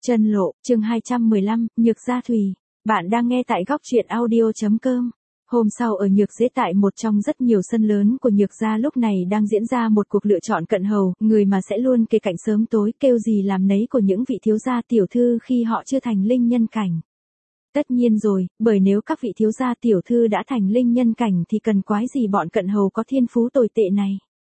Chân lộ, chương 215, Nhược Gia Thùy. Bạn đang nghe tại góc truyện audio.com. Hôm sau ở Nhược Dễ, tại một trong rất nhiều sân lớn của Nhược Gia lúc này đang diễn ra một cuộc lựa chọn cận hầu, người mà sẽ luôn kề cạnh sớm tối kêu gì làm nấy của những vị thiếu gia tiểu thư khi họ chưa thành linh nhân cảnh. Tất nhiên rồi, bởi nếu các vị thiếu gia tiểu thư đã thành linh nhân cảnh thì cần quái gì bọn cận hầu có thiên phú tồi tệ này.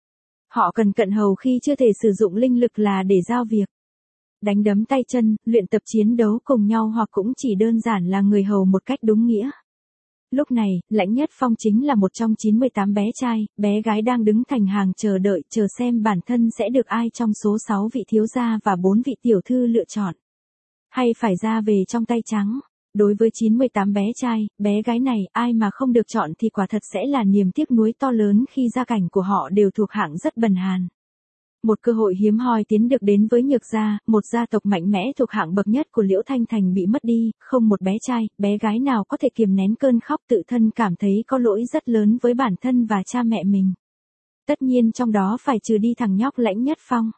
Họ cần cận hầu khi chưa thể sử dụng linh lực là để giao việc, đánh đấm tay chân, luyện tập chiến đấu cùng nhau, hoặc cũng chỉ đơn giản là người hầu một cách đúng nghĩa. Lúc này, Lãnh Nhất Phong chính là một trong 98 bé trai, bé gái đang đứng thành hàng chờ đợi, chờ xem bản thân sẽ được ai trong số 6 vị thiếu gia và 4 vị tiểu thư lựa chọn. Hay phải ra về trong tay trắng. Đối với 98 bé trai, bé gái này, ai mà không được chọn thì quả thật sẽ là niềm tiếc nuối to lớn khi gia cảnh của họ đều thuộc hạng rất bần hàn. Một cơ hội hiếm hoi tiến được đến với Nhược Gia, một gia tộc mạnh mẽ thuộc hạng bậc nhất của Liễu Thanh Thành bị mất đi, không một bé trai, bé gái nào có thể kiềm nén cơn khóc, tự thân cảm thấy có lỗi rất lớn với bản thân và cha mẹ mình. Tất nhiên trong đó phải trừ đi thằng nhóc Lãnh Nhất Phong.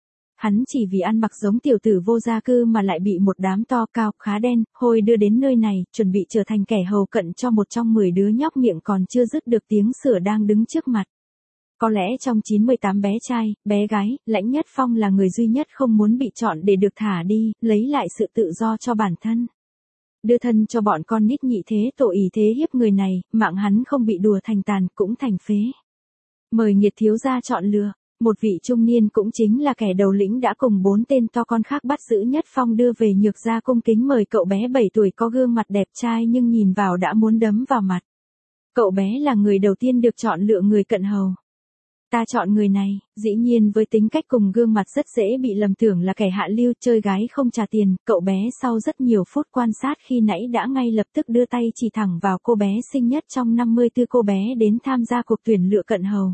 Hắn chỉ vì ăn mặc giống tiểu tử vô gia cư mà lại bị một đám to cao, khá đen, hôi đưa đến nơi này, chuẩn bị trở thành kẻ hầu cận cho một trong 10 đứa nhóc miệng còn chưa dứt được tiếng sửa đang đứng trước mặt. Có lẽ trong 98 bé trai, bé gái, Lãnh Nhất Phong là người duy nhất không muốn bị chọn để được thả đi, lấy lại sự tự do cho bản thân. Đưa thân cho bọn con nít nhị thế tổ ý thế hiếp người này, mạng hắn không bị đùa thành tàn cũng thành phế. Mời Nghiệt thiếu gia chọn lựa. Một vị trung niên cũng chính là kẻ đầu lĩnh đã cùng 4 tên to con khác bắt giữ Nhất Phong đưa về Nhược Gia, cung kính mời cậu bé 7 tuổi có gương mặt đẹp trai nhưng nhìn vào đã muốn đấm vào mặt. Cậu bé là người đầu tiên được chọn lựa người cận hầu. Ta chọn người này, dĩ nhiên với tính cách cùng gương mặt rất dễ bị lầm tưởng là kẻ hạ lưu, chơi gái không trả tiền, cậu bé sau rất nhiều phút quan sát khi nãy đã ngay lập tức đưa tay chỉ thẳng vào cô bé xinh nhất trong 54 cô bé đến tham gia cuộc tuyển lựa cận hầu.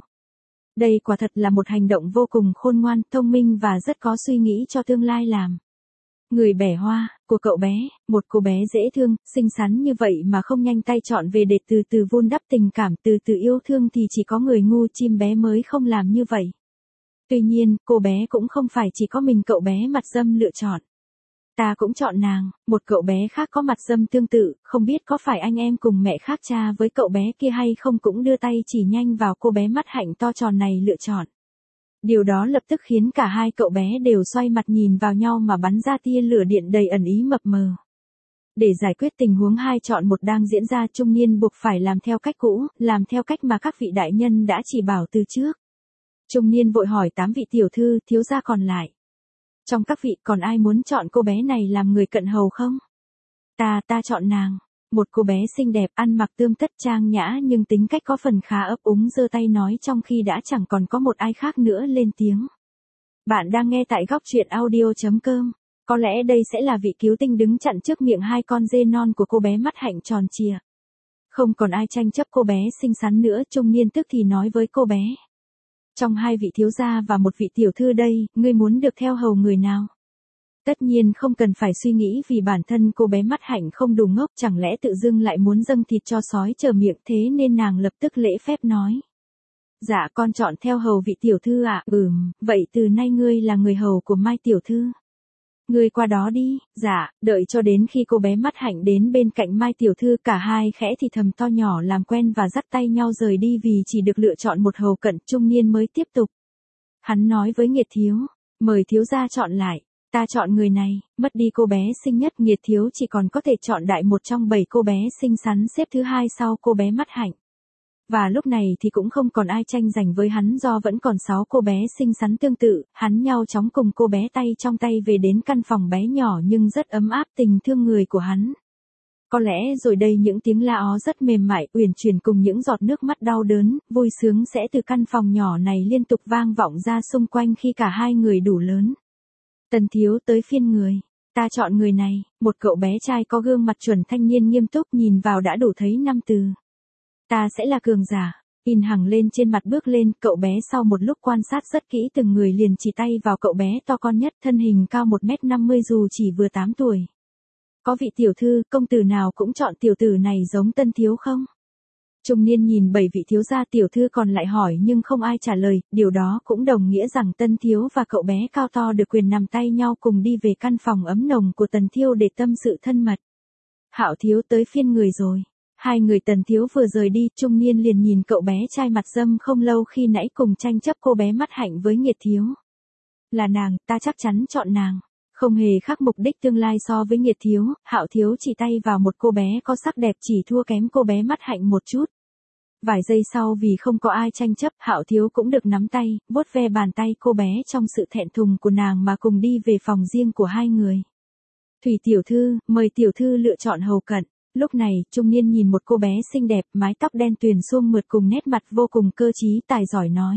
Đây quả thật là một hành động vô cùng khôn ngoan, thông minh và rất có suy nghĩ cho tương lai làm. Người bẻ hoa, của cậu bé, một cô bé dễ thương, xinh xắn như vậy mà không nhanh tay chọn về để từ từ vun đắp tình cảm, từ từ yêu thương thì chỉ có người ngu chim bé mới không làm như vậy. Tuy nhiên, cô bé cũng không phải chỉ có mình cậu bé mặt dâm lựa chọn. Ta cũng chọn nàng, một cậu bé khác có mặt dâm tương tự, không biết có phải anh em cùng mẹ khác cha với cậu bé kia hay không cũng đưa tay chỉ nhanh vào cô bé mắt hạnh to tròn này lựa chọn. Điều đó lập tức khiến cả hai cậu bé đều xoay mặt nhìn vào nhau mà bắn ra tia lửa điện đầy ẩn ý mập mờ. Để giải quyết tình huống 2 chọn 1 đang diễn ra, trung niên buộc phải làm theo cách cũ, làm theo cách mà các vị đại nhân đã chỉ bảo từ trước. Trung niên vội hỏi 8 vị tiểu thư, thiếu gia còn lại. Trong các vị còn ai muốn chọn cô bé này làm người cận hầu không? Ta chọn nàng. Một cô bé xinh đẹp, ăn mặc tươm tất trang nhã nhưng tính cách có phần khá ấp úng, giơ tay nói trong khi đã chẳng còn có một ai khác nữa lên tiếng. Bạn đang nghe tại góc truyện audio.com. Có lẽ đây sẽ là vị cứu tinh đứng chặn trước miệng 2 con dê non của cô bé mắt hạnh tròn trịa. Không còn ai tranh chấp cô bé xinh xắn nữa, trung niên tức thì nói với cô bé. Trong 2 vị thiếu gia và 1 vị tiểu thư đây, ngươi muốn được theo hầu người nào? Tất nhiên không cần phải suy nghĩ vì bản thân cô bé mắt hạnh không đủ ngốc, chẳng lẽ tự dưng lại muốn dâng thịt cho sói chờ miệng, thế nên nàng lập tức lễ phép nói. Dạ con chọn theo hầu vị tiểu thư ạ. Vậy từ nay ngươi là người hầu của Mai tiểu thư. Ngươi qua đó đi. Dạ, đợi cho đến khi cô bé mắt hạnh đến bên cạnh Mai tiểu thư, cả hai khẽ thì thầm to nhỏ làm quen và dắt tay nhau rời đi vì chỉ được lựa chọn một hầu cận. Trung niên mới tiếp tục. Hắn nói với Nghiệt thiếu, mời thiếu gia chọn lại. Ta chọn người này, mất đi cô bé xinh nhất, Nghiệt thiếu chỉ còn có thể chọn đại một trong 7 cô bé xinh xắn xếp thứ 2 sau cô bé mắt hạnh. Và lúc này thì cũng không còn ai tranh giành với hắn do vẫn còn 6 cô bé xinh xắn tương tự, hắn nhau chóng cùng cô bé tay trong tay về đến căn phòng bé nhỏ nhưng rất ấm áp tình thương người của hắn. Có lẽ rồi đây những tiếng la ó rất mềm mại, uyển chuyển cùng những giọt nước mắt đau đớn, vui sướng sẽ từ căn phòng nhỏ này liên tục vang vọng ra xung quanh khi cả hai người đủ lớn. Tần thiếu, tới phiên người. Ta chọn người này, một cậu bé trai có gương mặt chuẩn thanh niên nghiêm túc nhìn vào đã đủ thấy 5 từ. Ta sẽ là cường giả. In hằng lên trên mặt bước lên, cậu bé sau một lúc quan sát rất kỹ từng người liền chỉ tay vào cậu bé to con nhất, thân hình cao 1m50 dù chỉ vừa 8 tuổi. Có vị tiểu thư, công tử nào cũng chọn tiểu tử này giống Tân thiếu không? Trung niên nhìn 7 vị thiếu gia tiểu thư còn lại hỏi nhưng không ai trả lời, điều đó cũng đồng nghĩa rằng Tân Thiếu và cậu bé cao to được quyền nắm tay nhau cùng đi về căn phòng ấm nồng của Tần Thiêu để tâm sự thân mật. Hạo Thiếu, tới phiên người rồi. Hai người Tần Thiếu vừa rời đi, Trung niên liền nhìn cậu bé trai mặt dâm không lâu khi nãy cùng tranh chấp cô bé mắt hạnh với Nghiệt Thiếu. Là nàng, ta chắc chắn chọn nàng. Không hề khác mục đích tương lai so với Nghiệt Thiếu, Hạo Thiếu chỉ tay vào một cô bé có sắc đẹp chỉ thua kém cô bé mắt hạnh một chút. Vài giây sau vì không có ai tranh chấp, Hạo Thiếu cũng được nắm tay, vuốt ve bàn tay cô bé trong sự thẹn thùng của nàng mà cùng đi về phòng riêng của hai người. Thủy tiểu thư, mời tiểu thư lựa chọn hầu cận. Lúc này, trung niên nhìn một cô bé xinh đẹp, mái tóc đen tuyền suông mượt cùng nét mặt vô cùng cơ trí tài giỏi nói.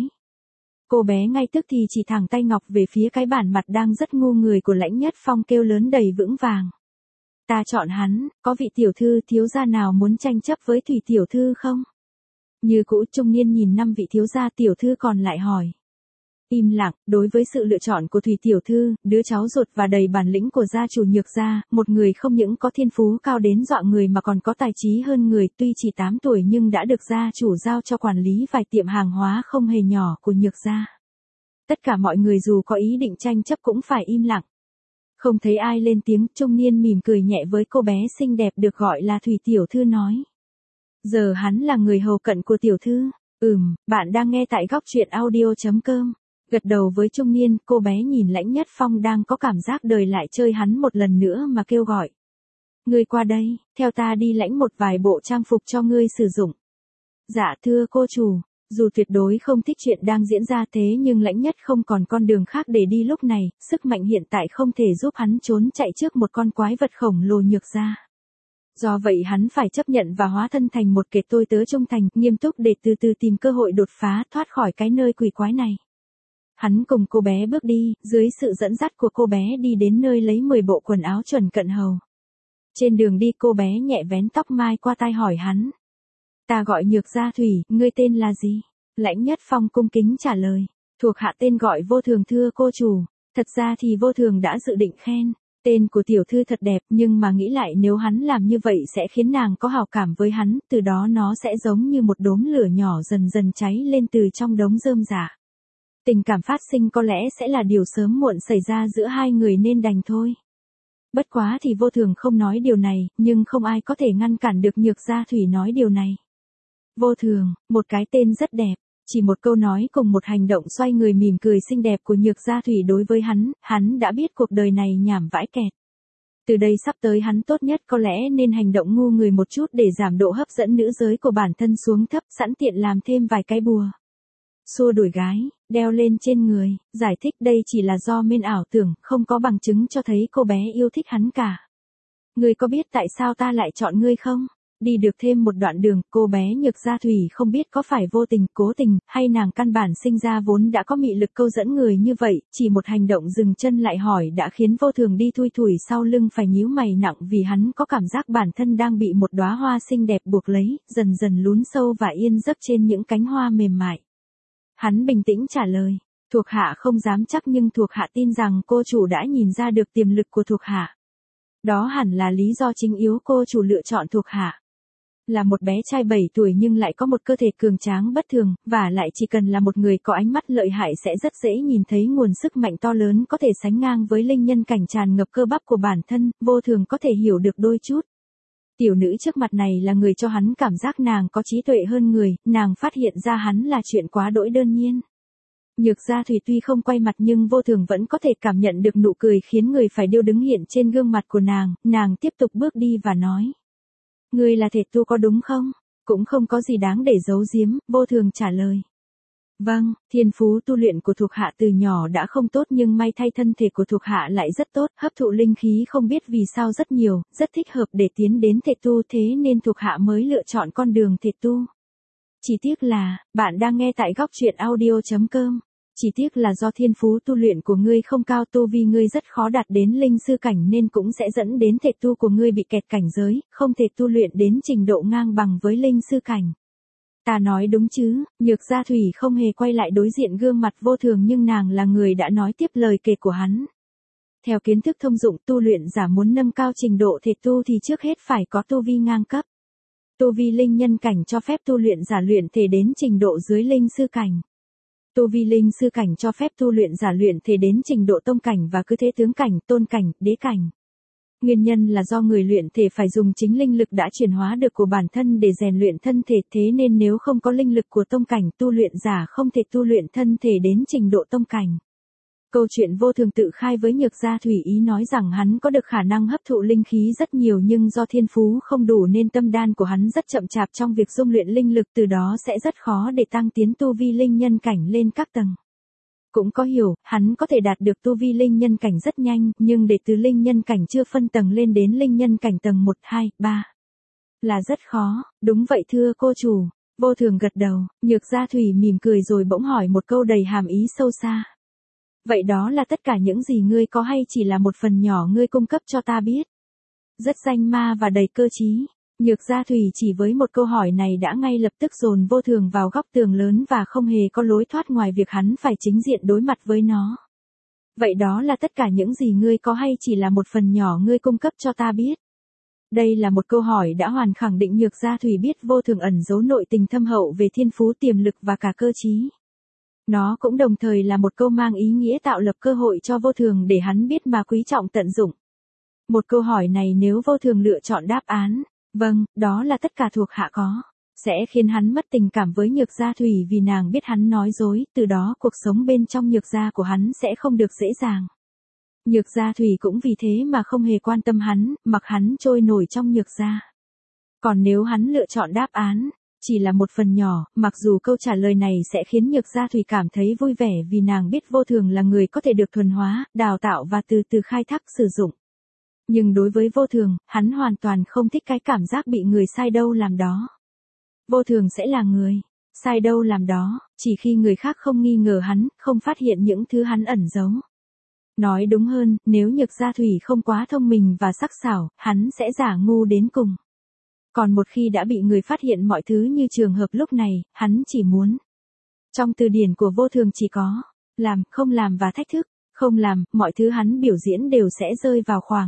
Cô bé ngay tức thì chỉ thẳng tay ngọc về phía cái bản mặt đang rất ngu người của Lãnh Nhất Phong kêu lớn đầy vững vàng. Ta chọn hắn, có vị tiểu thư thiếu gia nào muốn tranh chấp với Thủy tiểu thư không? Như cũ trung niên nhìn 5 vị thiếu gia tiểu thư còn lại hỏi. Im lặng, đối với sự lựa chọn của Thủy tiểu thư, đứa cháu ruột và đầy bản lĩnh của gia chủ Nhược gia, một người không những có thiên phú cao đến dọa người mà còn có tài trí hơn người, tuy chỉ 8 tuổi nhưng đã được gia chủ giao cho quản lý vài tiệm hàng hóa không hề nhỏ của Nhược gia. Tất cả mọi người dù có ý định tranh chấp cũng phải im lặng. Không thấy ai lên tiếng, trung niên mỉm cười nhẹ với cô bé xinh đẹp được gọi là Thủy tiểu thư nói. Giờ hắn là người hầu cận của tiểu thư. Bạn đang nghe tại góc truyện audio.com. Gật đầu với trung niên, cô bé nhìn Lãnh Nhất Phong đang có cảm giác đời lại chơi hắn một lần nữa mà kêu gọi. Ngươi qua đây, theo ta đi lãnh một vài bộ trang phục cho ngươi sử dụng. Dạ thưa cô chủ, dù tuyệt đối không thích chuyện đang diễn ra thế nhưng Lãnh Nhất không còn con đường khác để đi lúc này, sức mạnh hiện tại không thể giúp hắn trốn chạy trước một con quái vật khổng lồ Nhược gia. Do vậy hắn phải chấp nhận và hóa thân thành một kẻ tôi tớ trung thành, nghiêm túc để từ từ tìm cơ hội đột phá thoát khỏi cái nơi quỷ quái này. Hắn cùng cô bé bước đi, dưới sự dẫn dắt của cô bé đi đến nơi lấy 10 bộ quần áo chuẩn cận hầu. Trên đường đi cô bé nhẹ vén tóc mai qua tai hỏi hắn. Ta gọi Nhược gia Thủy, ngươi tên là gì? Lãnh Nhất Phong cung kính trả lời. Thuộc hạ tên gọi Vô Thường thưa cô chủ. Thật ra thì Vô Thường đã dự định khen. Tên của tiểu thư thật đẹp nhưng mà nghĩ lại nếu hắn làm như vậy sẽ khiến nàng có hào cảm với hắn, từ đó nó sẽ giống như một đốm lửa nhỏ dần dần cháy lên từ trong đống rơm rạ. Tình cảm phát sinh có lẽ sẽ là điều sớm muộn xảy ra giữa hai người nên đành thôi. Bất quá thì Vô Thường không nói điều này, nhưng không ai có thể ngăn cản được Nhược gia Thủy nói điều này. Vô Thường, một cái tên rất đẹp. Chỉ một câu nói cùng một hành động xoay người mỉm cười xinh đẹp của Nhược gia Thủy đối với hắn đã biết cuộc đời này nhảm vãi kẹt. Từ đây sắp tới hắn tốt nhất có lẽ nên hành động ngu người một chút để giảm độ hấp dẫn nữ giới của bản thân xuống thấp, sẵn tiện làm thêm vài cái bùa. Xua đuổi gái, đeo lên trên người, giải thích đây chỉ là do mên ảo tưởng, không có bằng chứng cho thấy cô bé yêu thích hắn cả. Ngươi có biết tại sao ta lại chọn ngươi không? Đi được thêm một đoạn đường, cô bé Nhược gia Thủy không biết có phải vô tình, cố tình, hay nàng căn bản sinh ra vốn đã có mị lực câu dẫn người như vậy, chỉ một hành động dừng chân lại hỏi đã khiến Vô Thường đi thui thủi sau lưng phải nhíu mày nặng vì hắn có cảm giác bản thân đang bị một đóa hoa xinh đẹp buộc lấy, dần dần lún sâu và yên giấc trên những cánh hoa mềm mại. Hắn bình tĩnh trả lời, thuộc hạ không dám chắc nhưng thuộc hạ tin rằng cô chủ đã nhìn ra được tiềm lực của thuộc hạ. Đó hẳn là lý do chính yếu cô chủ lựa chọn thuộc hạ. Là một bé trai 7 tuổi nhưng lại có một cơ thể cường tráng bất thường, và lại chỉ cần là một người có ánh mắt lợi hại sẽ rất dễ nhìn thấy nguồn sức mạnh to lớn có thể sánh ngang với linh nhân cảnh tràn ngập cơ bắp của bản thân, Vô Thường có thể hiểu được đôi chút. Tiểu nữ trước mặt này là người cho hắn cảm giác nàng có trí tuệ hơn người, nàng phát hiện ra hắn là chuyện quá đỗi đơn nhiên. Nhược gia Thủy tuy không quay mặt nhưng Vô Thường vẫn có thể cảm nhận được nụ cười khiến người phải điêu đứng hiện trên gương mặt của nàng tiếp tục bước đi và nói. Ngươi là thể tu có đúng không? Cũng không có gì đáng để giấu giếm, Vô Thường trả lời. Vâng, thiên phú tu luyện của thuộc hạ từ nhỏ đã không tốt nhưng may thay thân thể của thuộc hạ lại rất tốt, hấp thụ linh khí không biết vì sao rất nhiều, rất thích hợp để tiến đến thể tu thế nên thuộc hạ mới lựa chọn con đường thể tu. Chỉ tiếc là, bạn đang nghe tại góc truyện audio.com. Chỉ tiếc là do thiên phú tu luyện của ngươi không cao, tu vi ngươi rất khó đạt đến linh sư cảnh nên cũng sẽ dẫn đến thể tu của ngươi bị kẹt cảnh giới, không thể tu luyện đến trình độ ngang bằng với linh sư cảnh. Ta nói đúng chứ? Nhược gia Thủy không hề quay lại đối diện gương mặt Vô Thường nhưng nàng là người đã nói tiếp lời kể của hắn. Theo kiến thức thông dụng, tu luyện giả muốn nâng cao trình độ thể tu thì trước hết phải có tu vi ngang cấp. Tu vi linh nhân cảnh cho phép tu luyện giả luyện thể đến trình độ dưới linh sư cảnh. Tu vi linh sư cảnh cho phép tu luyện giả luyện thể đến trình độ tông cảnh và cứ thế tướng cảnh, tôn cảnh, đế cảnh. Nguyên nhân là do người luyện thể phải dùng chính linh lực đã chuyển hóa được của bản thân để rèn luyện thân thể, thế nên nếu không có linh lực của tông cảnh, tu luyện giả không thể tu luyện thân thể đến trình độ tông cảnh. Câu chuyện Vô Thường tự khai với Nhược Gia Thủy ý nói rằng hắn có được khả năng hấp thụ linh khí rất nhiều nhưng do thiên phú không đủ nên tâm đan của hắn rất chậm chạp trong việc dung luyện linh lực, từ đó sẽ rất khó để tăng tiến tu vi linh nhân cảnh lên các tầng. Cũng có hiểu, hắn có thể đạt được tu vi linh nhân cảnh rất nhanh, nhưng để từ linh nhân cảnh chưa phân tầng lên đến linh nhân cảnh tầng 1, 2, 3 là rất khó. Đúng vậy thưa cô chủ. Vô Thường gật đầu, Nhược Gia Thủy mỉm cười rồi bỗng hỏi một câu đầy hàm ý sâu xa. Vậy đó là tất cả những gì ngươi có hay chỉ là một phần nhỏ ngươi cung cấp cho ta biết? Rất danh ma và đầy cơ trí. Nhược Gia Thủy chỉ với một câu hỏi này đã ngay lập tức dồn Vô Thường vào góc tường lớn và không hề có lối thoát ngoài việc hắn phải chính diện đối mặt với nó. Vậy đó là tất cả những gì ngươi có hay chỉ là một phần nhỏ ngươi cung cấp cho ta biết? Đây là một câu hỏi đã hoàn khẳng định Nhược Gia Thủy biết Vô Thường ẩn giấu nội tình thâm hậu về thiên phú, tiềm lực và cả cơ trí. Nó cũng đồng thời là một câu mang ý nghĩa tạo lập cơ hội cho Vô Thường để hắn biết mà quý trọng tận dụng. Một câu hỏi này nếu Vô Thường lựa chọn đáp án, vâng, đó là tất cả thuộc hạ có, sẽ khiến hắn mất tình cảm với Nhược Gia Thủy vì nàng biết hắn nói dối, từ đó cuộc sống bên trong Nhược Gia của hắn sẽ không được dễ dàng. Nhược Gia Thủy cũng vì thế mà không hề quan tâm hắn, mặc hắn trôi nổi trong Nhược Gia. Còn nếu hắn lựa chọn đáp án, chỉ là một phần nhỏ, mặc dù câu trả lời này sẽ khiến Nhược Gia Thủy cảm thấy vui vẻ vì nàng biết Vô Thường là người có thể được thuần hóa, đào tạo và từ từ khai thác sử dụng. Nhưng đối với Vô Thường, hắn hoàn toàn không thích cái cảm giác bị người sai đâu làm đó. Vô Thường sẽ là người sai đâu làm đó, chỉ khi người khác không nghi ngờ hắn, không phát hiện những thứ hắn ẩn giấu. Nói đúng hơn, nếu Nhược Gia Thủy không quá thông minh và sắc sảo, hắn sẽ giả ngu đến cùng. Còn một khi đã bị người phát hiện mọi thứ như trường hợp lúc này, hắn chỉ muốn. Trong từ điển của Vô Thường chỉ có làm, không làm và thách thức. Không làm, mọi thứ hắn biểu diễn đều sẽ rơi vào khoảng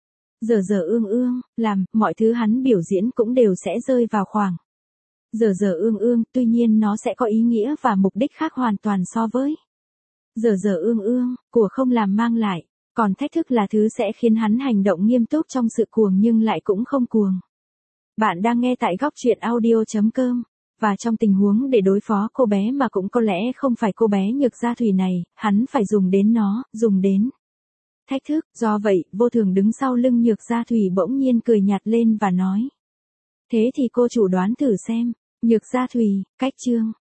dở dở ương ương. Làm, mọi thứ hắn biểu diễn cũng đều sẽ rơi vào khoảng dở dở ương ương, tuy nhiên nó sẽ có ý nghĩa và mục đích khác hoàn toàn so với dở dở ương ương của không làm mang lại. Còn thách thức là thứ sẽ khiến hắn hành động nghiêm túc trong sự cuồng nhưng lại cũng không cuồng. Bạn đang nghe tại góc truyện audio.com. Và trong tình huống để đối phó cô bé mà cũng có lẽ không phải cô bé Nhược Gia Thủy này, hắn phải dùng đến nó, dùng đến thách thức. Do vậy, Vô Thường đứng sau lưng Nhược Gia Thủy bỗng nhiên cười nhạt lên và nói. Thế thì cô chủ đoán thử xem. Nhược Gia Thủy, cách chương.